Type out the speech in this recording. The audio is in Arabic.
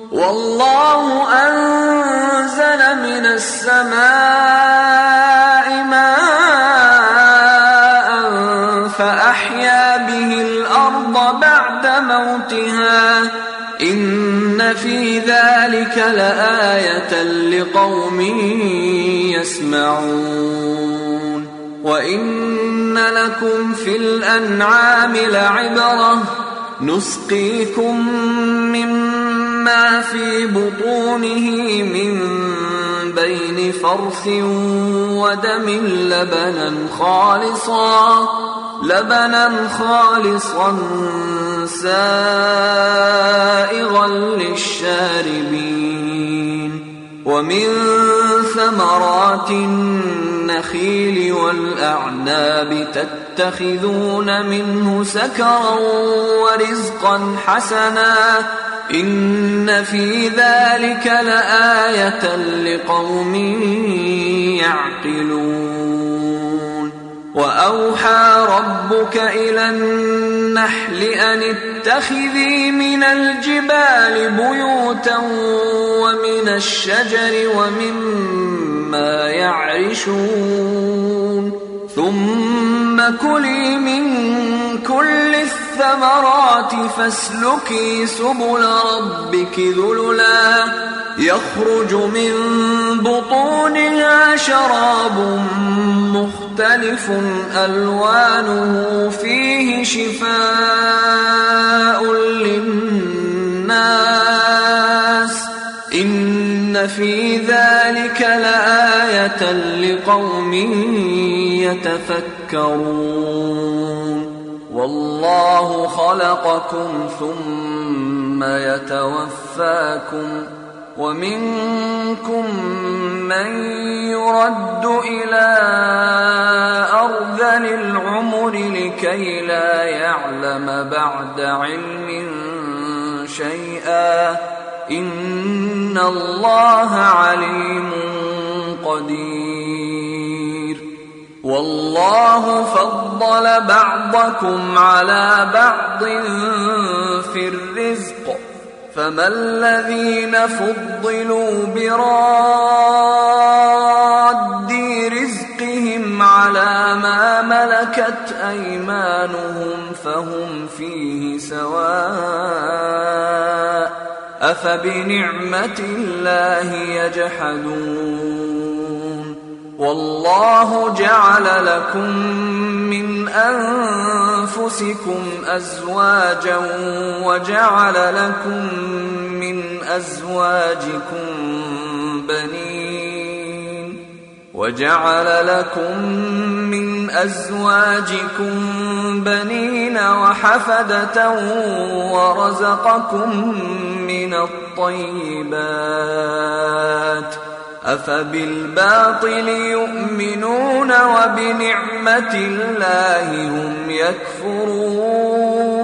والله أنزل من السماء ماء فأحيا به الأرض بعد موتها إن في ذلك لآية لقوم يسمعون وإن لكم في الأنعام لعبرة نسقيكم مما في بطونه من بين فرث ودم لبنا خالصا سائغا للشاربين ومن ثمرات النخيل والأعناب تتخذون منه سكرا ورزقا حسنا إن في ذلك لآية لقوم يعقلون وأوحى ربك إلى النحل أن اتخذي من الجبال بيوتا ومن الشجر ومما يعرشون ثم كلي من كل الثمرات فاسلكي سبل ربك ذللا يخرج من بطونها شراب مختلف ألوانه فيه شفاء للناس إن في ذلك لآية لقوم يتفكرون والله خلقكم ثم يتوفاكم ومنكم من يرد إلى أرذل العمر لكي لا يعلم بعد علم شيئا إن الله عليم قدير والله فضل بعضكم على بعض في الرزق فما الذين فضلوا براد رزقهم على ما ملكت أيمانهم فهم فيه سواء أفبنعمة الله يجحدون والله جعل لكم من أنفسكم أزواجا وجعل لكم من أزواجكم بنين وحفدة ورزقكم من الطيبات أفبالباطل يؤمنون وبنعمة الله هم يكفرون